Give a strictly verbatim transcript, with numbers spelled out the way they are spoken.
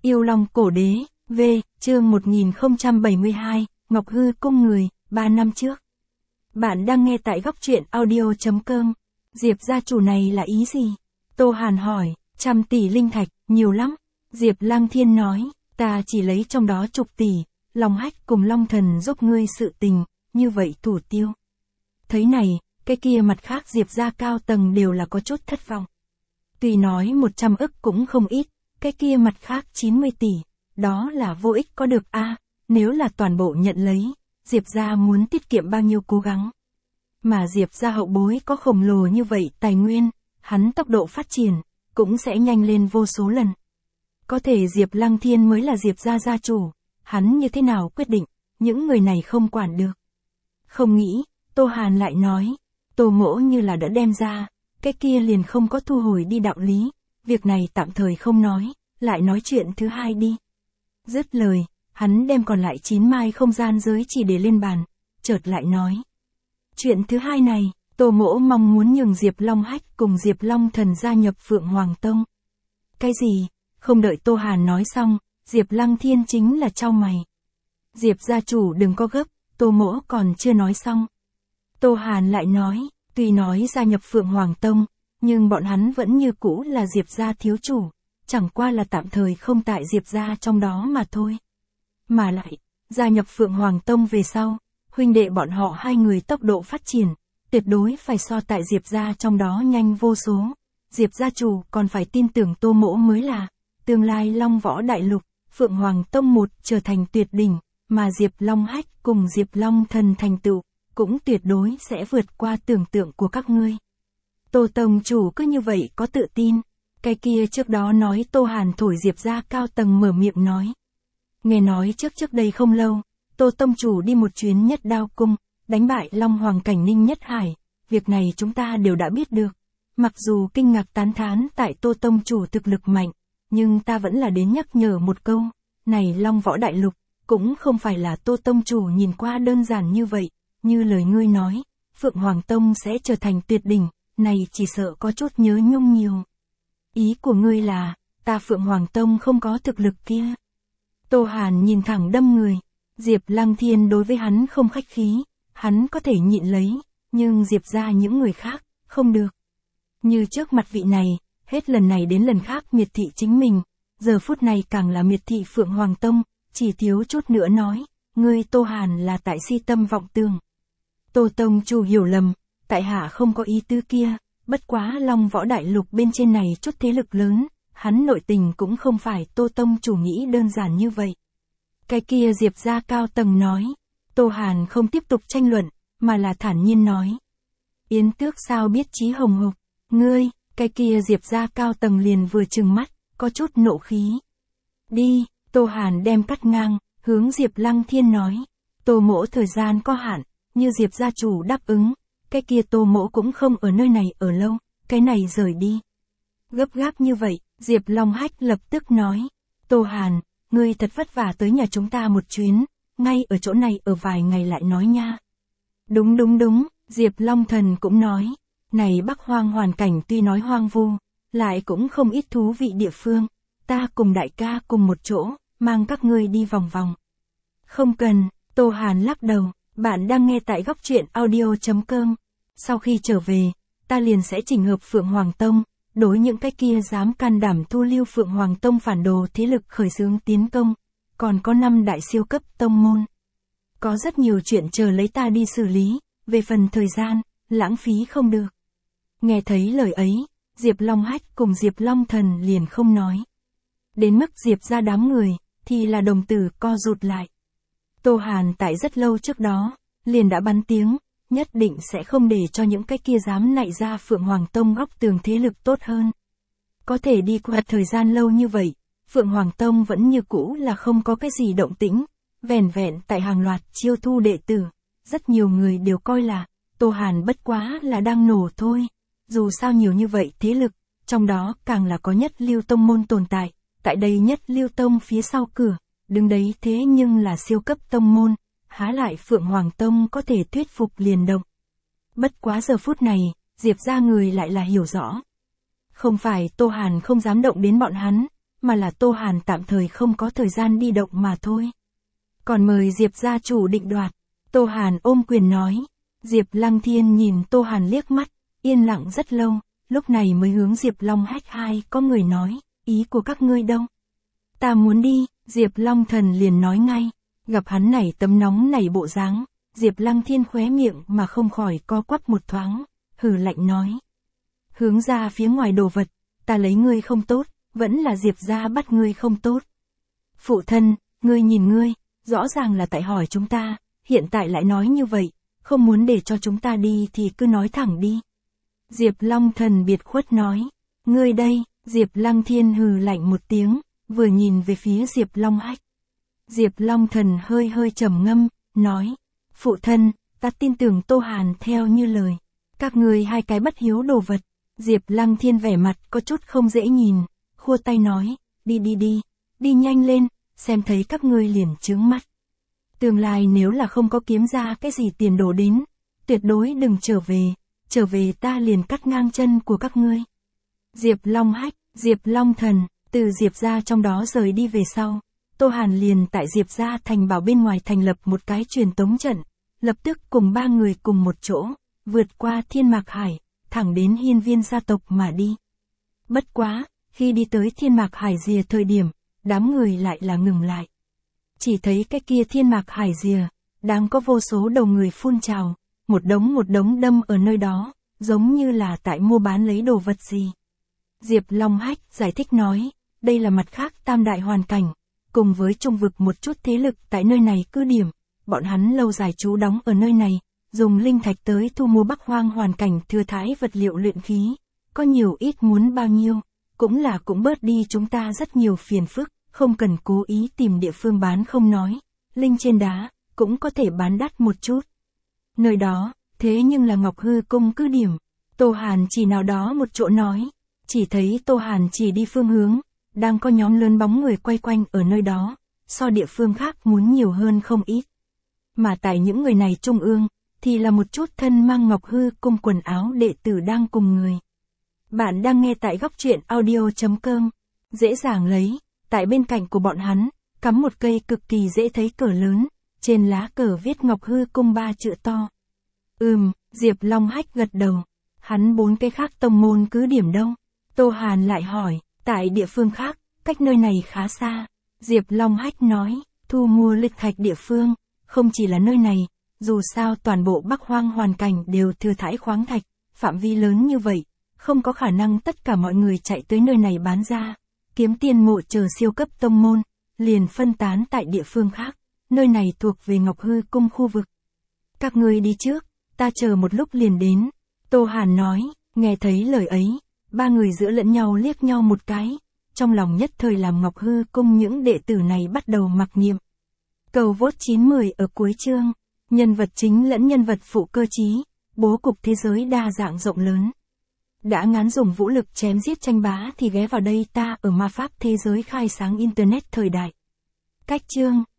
Yêu Long Cổ Đế, V, chương một nghìn không trăm bảy mươi hai, Ngọc Hư Cung Người, ba năm trước. Bạn đang nghe tại góc truyện audio.com. Diệp gia chủ này là ý gì? Tô Hàn hỏi, trăm tỷ linh thạch, nhiều lắm. Diệp Lăng Thiên nói, ta chỉ lấy trong đó chục tỷ, Long Hách cùng Long Thần giúp ngươi sự tình, như vậy thủ tiêu. Thấy này, cái kia mặt khác Diệp gia cao tầng đều là có chút thất vọng. Tuy nói một trăm ức cũng không ít, cái kia mặt khác chín mươi tỷ, đó là vô ích có được a à, nếu là toàn bộ nhận lấy, Diệp gia muốn tiết kiệm bao nhiêu cố gắng. Mà Diệp gia hậu bối có khổng lồ như vậy tài nguyên, hắn tốc độ phát triển, cũng sẽ nhanh lên vô số lần. Có thể Diệp Lăng Thiên mới là Diệp gia gia chủ, hắn như thế nào quyết định, những người này không quản được. Không nghĩ, Tô Hàn lại nói, Tô Mỗ như là đã đem ra, cái kia liền không có thu hồi đi đạo lý, việc này tạm thời không nói, lại nói chuyện thứ hai đi. Dứt lời, hắn đem còn lại chín mai không gian giới chỉ để lên bàn, chợt lại nói. Chuyện thứ hai này, Tô Mỗ mong muốn nhường Diệp Long Hách cùng Diệp Long Thần gia nhập Phượng Hoàng Tông. Cái gì? Không đợi Tô Hàn nói xong, Diệp Lăng Thiên chính là chau mày. Diệp gia chủ đừng có gấp, Tô Mỗ còn chưa nói xong. Tô Hàn lại nói, tuy nói gia nhập Phượng Hoàng Tông, nhưng bọn hắn vẫn như cũ là Diệp gia thiếu chủ, chẳng qua là tạm thời không tại Diệp gia trong đó mà thôi. Mà lại, gia nhập Phượng Hoàng Tông về sau, huynh đệ bọn họ hai người tốc độ phát triển, tuyệt đối phải so tại Diệp gia trong đó nhanh vô số. Diệp gia chủ còn phải tin tưởng Tô Mỗ mới là, tương lai Long Võ Đại Lục, Phượng Hoàng Tông một trở thành tuyệt đỉnh, mà Diệp Long Hách cùng Diệp Long Thần thành tựu, cũng tuyệt đối sẽ vượt qua tưởng tượng của các ngươi. Tô Tông chủ cứ như vậy có tự tin, cái kia trước đó nói Tô Hàn thổi Diệp gia cao tầng mở miệng nói. Nghe nói trước trước đây không lâu, Tô Tông chủ đi một chuyến Nhất Đao Cung, đánh bại Long Hoàng Cảnh Ninh Nhất Hải, việc này chúng ta đều đã biết được. Mặc dù kinh ngạc tán thán tại Tô Tông chủ thực lực mạnh, nhưng ta vẫn là đến nhắc nhở một câu, này Long Võ Đại Lục, cũng không phải là Tô Tông chủ nhìn qua đơn giản như vậy, như lời ngươi nói, Phượng Hoàng Tông sẽ trở thành tuyệt đỉnh, này chỉ sợ có chút nhớ nhung nhiều. Ý của ngươi là, ta Phượng Hoàng Tông không có thực lực kia. Tô Hàn nhìn thẳng đâm người, Diệp Lăng Thiên đối với hắn không khách khí, hắn có thể nhịn lấy, nhưng Diệp gia những người khác, không được. Như trước mặt vị này, hết lần này đến lần khác miệt thị chính mình, giờ phút này càng là miệt thị Phượng Hoàng Tông, chỉ thiếu chút nữa nói, ngươi Tô Hàn là tại si tâm vọng tưởng. Tô Tông chủ hiểu lầm, tại hạ không có ý tứ kia, bất quá Long Võ Đại Lục bên trên này chút thế lực lớn, hắn nội tình cũng không phải Tô Tông chủ nghĩ đơn giản như vậy. Cái kia Diệp gia cao tầng nói, Tô Hàn không tiếp tục tranh luận, mà là thản nhiên nói. Yến Tước sao biết chí hồng hộc, ngươi, cái kia Diệp gia cao tầng liền vừa trừng mắt, có chút nộ khí. Đi, Tô Hàn đem cắt ngang, hướng Diệp Lăng Thiên nói, Tô Mỗ thời gian có hạn, như Diệp gia chủ đáp ứng, cái kia Tô Mỗ cũng không ở nơi này ở lâu, cái này rời đi. Gấp gáp như vậy, Diệp Long Hách lập tức nói, Tô Hàn, ngươi thật vất vả tới nhà chúng ta một chuyến, ngay ở chỗ này ở vài ngày lại nói nha. Đúng đúng đúng, Diệp Long Thần cũng nói, này Bắc Hoang hoàn cảnh tuy nói hoang vu, lại cũng không ít thú vị địa phương, ta cùng đại ca cùng một chỗ, mang các ngươi đi vòng vòng. Không cần, Tô Hàn lắc đầu, bạn đang nghe tại góc truyện audio.com. Sau khi trở về, ta liền sẽ chỉnh hợp Phượng Hoàng Tông, đối những cái kia dám can đảm thu lưu Phượng Hoàng Tông phản đồ thế lực khởi xướng tiến công, còn có năm đại siêu cấp tông môn. Có rất nhiều chuyện chờ lấy ta đi xử lý, về phần thời gian, lãng phí không được. Nghe thấy lời ấy, Diệp Long Hách cùng Diệp Long Thần liền không nói. Đến mức Diệp ra đám người, thì là đồng tử co rụt lại. Tô Hàn tại rất lâu trước đó, liền đã bắn tiếng, nhất định sẽ không để cho những cái kia dám nạy ra Phượng Hoàng Tông góc tường thế lực tốt hơn. Có thể đi qua thời gian lâu như vậy, Phượng Hoàng Tông vẫn như cũ là không có cái gì động tĩnh, vẻn vẹn tại hàng loạt chiêu thu đệ tử, rất nhiều người đều coi là, Tô Hàn bất quá là đang nổ thôi. Dù sao nhiều như vậy thế lực, trong đó càng là có Nhất Lưu Tông môn tồn tại, tại đây Nhất Lưu Tông phía sau cửa, đứng đấy thế nhưng là siêu cấp tông môn, há lại Phượng Hoàng Tông có thể thuyết phục liền động. Bất quá giờ phút này, Diệp gia người lại là hiểu rõ. Không phải Tô Hàn không dám động đến bọn hắn, mà là Tô Hàn tạm thời không có thời gian đi động mà thôi. Còn mời Diệp gia chủ định đoạt. Tô Hàn ôm quyền nói. Diệp Lăng Thiên nhìn Tô Hàn liếc mắt, yên lặng rất lâu, lúc này mới hướng Diệp Long Hách hai có người nói, ý của các ngươi đâu? Ta muốn đi, Diệp Long Thần liền nói ngay, gặp hắn này tấm nóng nảy bộ dáng, Diệp Lăng Thiên khóe miệng mà không khỏi co quắp một thoáng, hừ lạnh nói. Hướng ra phía ngoài đồ vật, ta lấy ngươi không tốt, vẫn là Diệp gia bắt ngươi không tốt. Phụ thân, ngươi nhìn ngươi, rõ ràng là tại hỏi chúng ta, hiện tại lại nói như vậy, không muốn để cho chúng ta đi thì cứ nói thẳng đi. Diệp Long Thần biệt khuất nói, ngươi đây, Diệp Lăng Thiên hừ lạnh một tiếng, vừa nhìn về phía Diệp Long Hách. Diệp Long Thần hơi hơi trầm ngâm, nói, phụ thân, ta tin tưởng Tô Hàn theo như lời, các ngươi hai cái bất hiếu đồ vật. Diệp Lăng Thiên vẻ mặt có chút không dễ nhìn, khua tay nói, đi đi đi, đi nhanh lên, xem thấy các ngươi liền chướng mắt. Tương lai nếu là không có kiếm ra cái gì tiền đồ đến, tuyệt đối đừng trở về, trở về ta liền cắt ngang chân của các ngươi. Diệp Long Hách, Diệp Long Thần, từ Diệp gia trong đó rời đi về sau, Tô Hàn liền tại Diệp gia thành bảo bên ngoài thành lập một cái truyền tống trận, lập tức cùng ba người cùng một chỗ, vượt qua Thiên Mạc Hải, thẳng đến Hiên Viên gia tộc mà đi. Bất quá, khi đi tới Thiên Mạc Hải rìa thời điểm, đám người lại là ngừng lại. Chỉ thấy cái kia Thiên Mạc Hải rìa, đang có vô số đầu người phun trào, một đống một đống đâm ở nơi đó, giống như là tại mua bán lấy đồ vật gì. Diệp Long Hách giải thích nói, đây là mặt khác tam đại hoàn cảnh, cùng với trung vực một chút thế lực tại nơi này cư điểm, bọn hắn lâu dài trú đóng ở nơi này, dùng linh thạch tới thu mua Bắc Hoang hoàn cảnh thừa thãi vật liệu luyện khí, có nhiều ít muốn bao nhiêu, cũng là cũng bớt đi chúng ta rất nhiều phiền phức, không cần cố ý tìm địa phương bán không nói, linh trên đá, cũng có thể bán đắt một chút. Nơi đó, thế nhưng là Ngọc Hư Cung cứ điểm, Tô Hàn chỉ nào đó một chỗ nói, chỉ thấy Tô Hàn chỉ đi phương hướng, đang có nhóm lớn bóng người quay quanh ở nơi đó, so địa phương khác muốn nhiều hơn không ít. Mà tại những người này trung ương, thì là một chút thân mang Ngọc Hư Cung quần áo đệ tử đang cùng người. Bạn đang nghe tại góc truyện audio chấm com, dễ dàng lấy, tại bên cạnh của bọn hắn, cắm một cây cực kỳ dễ thấy cờ lớn, trên lá cờ viết Ngọc Hư Cung ba chữ to. Ừm, Diệp Long Hách gật đầu, hắn bốn cái khác tông môn cứ điểm đâu? Tô Hàn lại hỏi, tại địa phương khác, cách nơi này khá xa. Diệp Long Hách nói, thu mua lịch thạch địa phương, không chỉ là nơi này, dù sao toàn bộ Bắc Hoang hoàn cảnh đều thừa thãi khoáng thạch, phạm vi lớn như vậy, không có khả năng tất cả mọi người chạy tới nơi này bán ra, kiếm tiền mộ chờ siêu cấp tông môn, liền phân tán tại địa phương khác, nơi này thuộc về Ngọc Hư Cung khu vực. Các ngươi đi trước, ta chờ một lúc liền đến. Tô Hàn nói, nghe thấy lời ấy, ba người giữa lẫn nhau liếc nhau một cái, trong lòng nhất thời làm Ngọc Hư Cung những đệ tử này bắt đầu mặc niệm. Cầu vote chín mười ở cuối chương, nhân vật chính lẫn nhân vật phụ cơ trí, bố cục thế giới đa dạng rộng lớn. Đã ngán dùng vũ lực chém giết tranh bá thì ghé vào đây ta ở ma pháp thế giới khai sáng internet thời đại. Cách chương